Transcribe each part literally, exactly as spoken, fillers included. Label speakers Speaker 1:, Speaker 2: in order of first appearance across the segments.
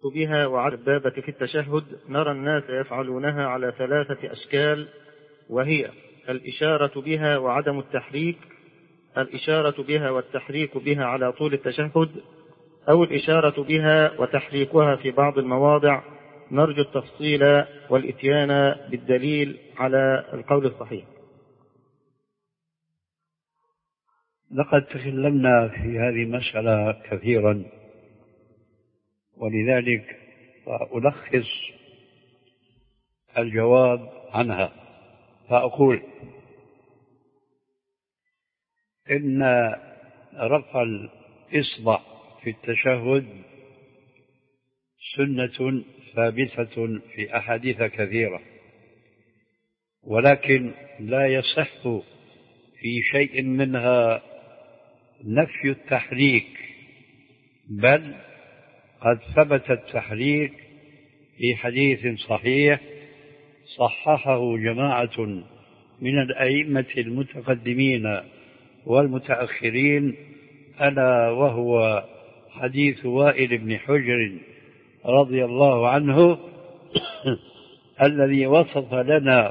Speaker 1: بها وعدم الدابة في التشهد نرى الناس يفعلونها على ثلاثة أشكال، وهي الإشارة بها وعدم التحريك، الإشارة بها والتحريك بها على طول التشهد، أو الإشارة بها وتحريكها في بعض المواضع. نرجو التفصيل والإتيان بالدليل على القول الصحيح.
Speaker 2: لقد تكلمنا في هذه المسألة كثيرا، ولذلك ألخص الجواب عنها فأقول إن رفع الإصبع في التشهد سنة ثابتة في أحاديث كثيرة، ولكن لا يصح في شيء منها نفي التحريك، بل قد ثبت التحريك في حديث صحيح صححه جماعة من الأئمة المتقدمين والمتأخرين، ألا وهو حديث وائل بن حجر رضي الله عنه الذي وصف لنا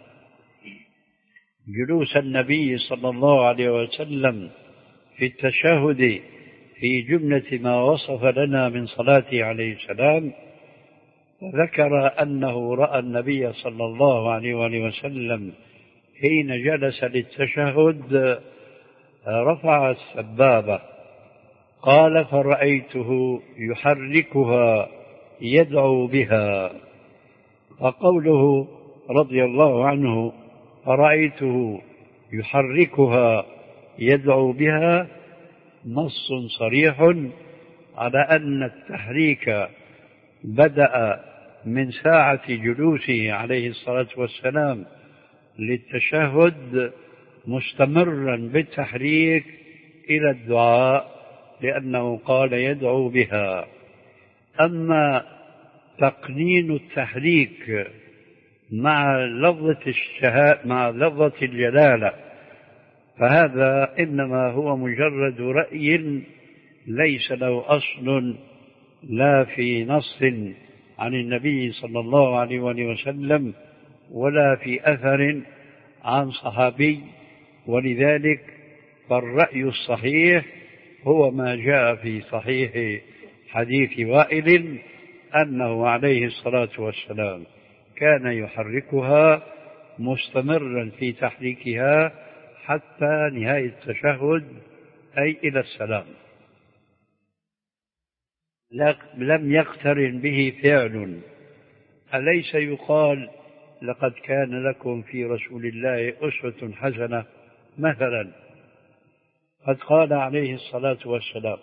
Speaker 2: جلوس النبي صلى الله عليه وسلم في التشهد في جملة ما وصف لنا من صلاته عليه السلام. ذكر أنه رأى النبي صلى الله عليه وسلم حين جلس للتشهد رفع السبابة، قال فرأيته يحركها يدعو بها. فقوله رضي الله عنه فرأيته يحركها يدعو بها نص صريح على أن التحريك بدأ من ساعة جلوسه عليه الصلاة والسلام للتشهد مستمرا بالتحريك إلى الدعاء، لأنه قال يدعو بها. أما تقنين التحريك مع لفظة الشهاء مع لفظة الجلالة فهذا إنما هو مجرد رأي ليس له أصل لا في نص عن النبي صلى الله عليه وسلم ولا في أثر عن صحابي، ولذلك فالرأي الصحيح هو ما جاء في صحيح حديث وائل أنه عليه الصلاة والسلام كان يحركها مستمرا في تحريكها حتى نهاية التشهد أي إلى السلام، لم يقترن به فعل. أليس يقال لقد كان لكم في رسول الله أسوة حسنة؟ مثلا قد قال عليه الصلاة والسلام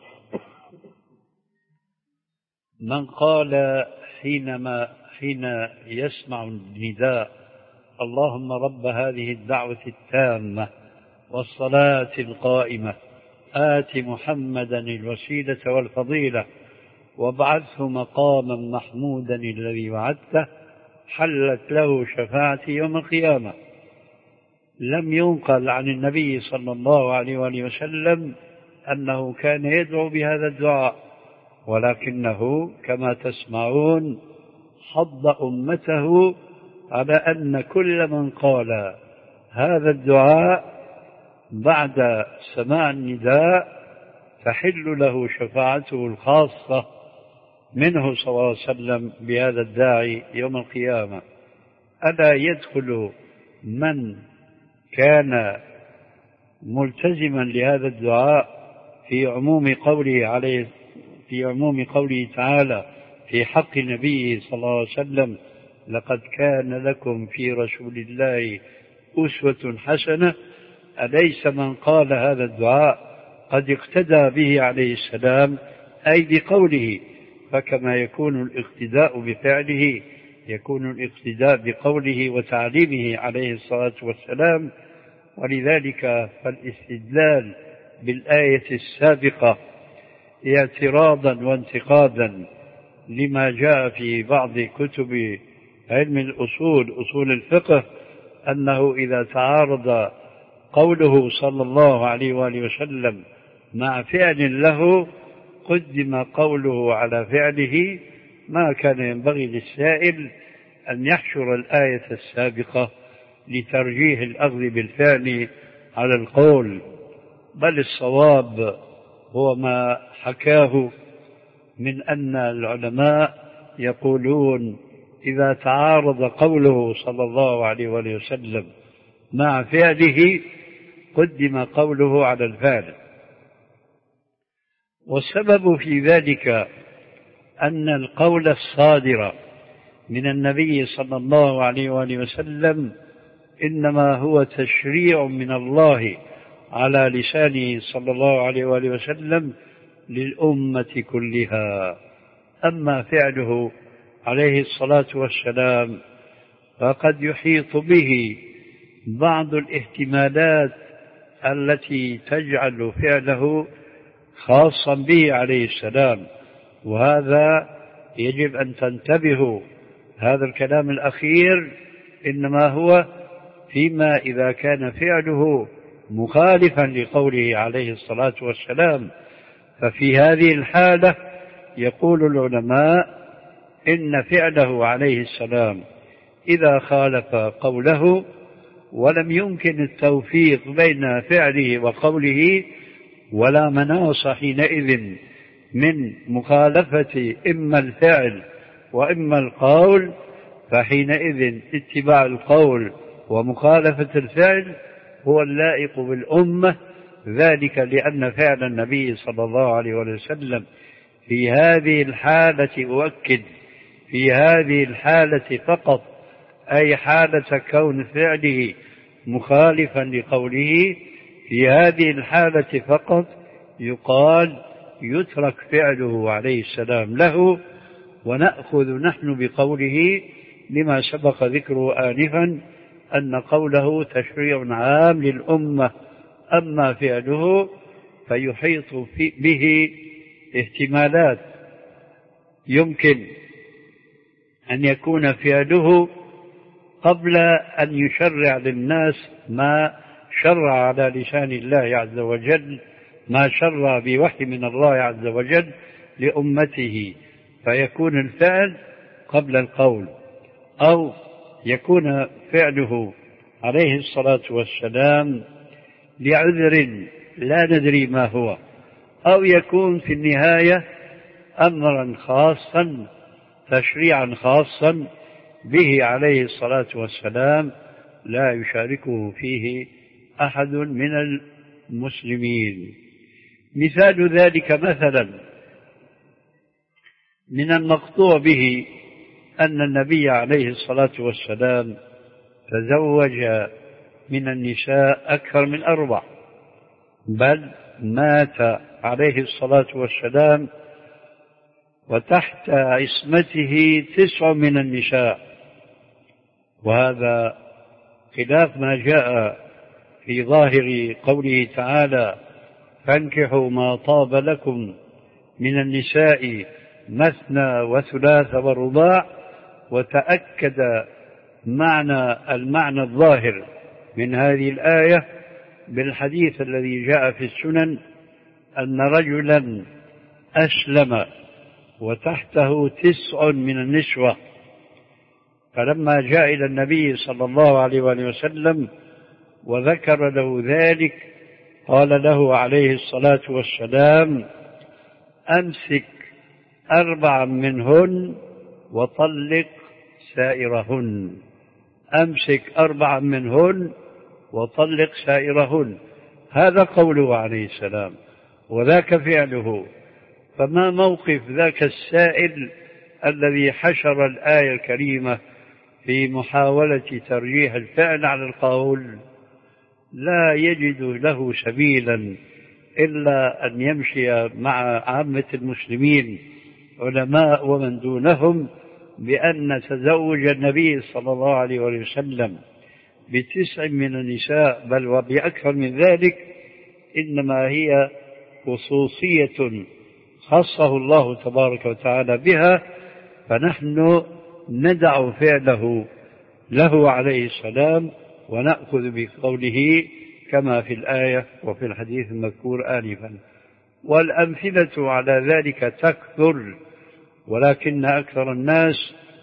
Speaker 2: من قال حينما حين يسمع النداء اللهم رب هذه الدعوة التامة والصلاة القائمة آت محمدا الوسيلة والفضيلة وابعثه مقاما محمودا الذي وعدته حلت له شفاعتي يوم القيامة. لم ينقل عن النبي صلى الله عليه وسلم أنه كان يدعو بهذا الدعاء، ولكنه كما تسمعون حض أمته على أن كل من قال هذا الدعاء بعد سماع النداء تحل له شفاعته الخاصة منه صلى الله عليه وسلم بهذا الداعي يوم القيامة. ألا يدخل من كان ملتزما لهذا الدعاء في عموم قوله عليه في عموم قوله تعالى في حق نبيه صلى الله عليه وسلم لقد كان لكم في رسول الله أسوة حسنة؟ أليس من قال هذا الدعاء قد اقتدى به عليه السلام أي بقوله؟ فكما يكون الاقتداء بفعله يكون الاقتداء بقوله وتعليمه عليه الصلاة والسلام. ولذلك فالاستدلال بالآية السابقة اعتراضا وانتقادا لما جاء في بعض كتب علم الأصول أصول الفقه أنه إذا تعارض قوله صلى الله عليه وآله وسلم مع فعل له قدم قوله على فعله، ما كان ينبغي للسائل أن يحشر الآية السابقة لترجيح الأخذ بالفعل على القول، بل الصواب هو ما حكاه من أن العلماء يقولون إذا تعارض قوله صلى الله عليه وسلم مع فعله قدم قوله على الفعل. والسبب في ذلك أن القول الصادر من النبي صلى الله عليه وسلم إنما هو تشريع من الله على لسانه صلى الله عليه وسلم للأمة كلها. أما فعله عليه الصلاة والسلام فقد يحيط به بعض الاحتمالات التي تجعل فعله خاصا به عليه السلام، وهذا يجب أن تنتبهوا. هذا الكلام الأخير إنما هو فيما إذا كان فعله مخالفا لقوله عليه الصلاة والسلام، ففي هذه الحالة يقول العلماء إن فعله عليه السلام إذا خالف قوله ولم يمكن التوفيق بين فعله وقوله ولا مناص حينئذ من مخالفة إما الفعل وإما القول، فحينئذ اتباع القول ومخالفة الفعل هو اللائق بالأمة، ذلك لأن فعل النبي صلى الله عليه وسلم في هذه الحالة أؤكد في هذه الحالة فقط، أي حالة كون فعله مخالفا لقوله، في هذه الحالة فقط يقال يترك فعله عليه السلام له ونأخذ نحن بقوله، لما سبق ذكره آنفا أن قوله تشريع عام للأمة. أما فعله فيحيط به احتمالات، يمكن أن يكون فعله قبل أن يشرع للناس ما شرع على لسان الله عز وجل، ما شرع بوحي من الله عز وجل لأمته، فيكون الفعل قبل القول، أو يكون فعله عليه الصلاة والسلام لعذر لا ندري ما هو، أو يكون في النهاية أمرا خاصا تشريعا خاصا به عليه الصلاة والسلام لا يشاركه فيه أحد من المسلمين. مثال ذلك مثلا من المقطوع به أن النبي عليه الصلاة والسلام تزوج من النساء أكثر من أربع، بل مات عليه الصلاة والسلام وتحت عصمته تسع من النساء، وهذا خلاف ما جاء في ظاهر قوله تعالى فانكحوا ما طاب لكم من النساء مثنى وثلاث ورباع، وتأكد معنى المعنى الظاهر من هذه الآية بالحديث الذي جاء في السنن أن رجلا أسلم وتحته تسع من النسوة، فلما جاء إلى النبي صلى الله عليه وسلم وذكر له ذلك قال له عليه الصلاة والسلام أمسك أربعا منهن وطلق سائرهن، أمسك أربعا منهن وطلق سائرهن، هذا قوله عليه السلام وذاك فعله. فما موقف ذاك السائل الذي حشر الآية الكريمة في محاولة ترجيح الفعل على القول؟ لا يجد له سبيلا إلا أن يمشي مع عامة المسلمين علماء ومن دونهم بأن تزوج النبي صلى الله عليه وسلم بتسع من النساء بل وبأكثر من ذلك إنما هي خصوصية خصه الله تبارك وتعالى بها، فنحن ندع فعله له عليه السلام ونأخذ بقوله كما في الآية وفي الحديث المذكور آنفا. والأمثلة على ذلك تكثر، ولكن أكثر الناس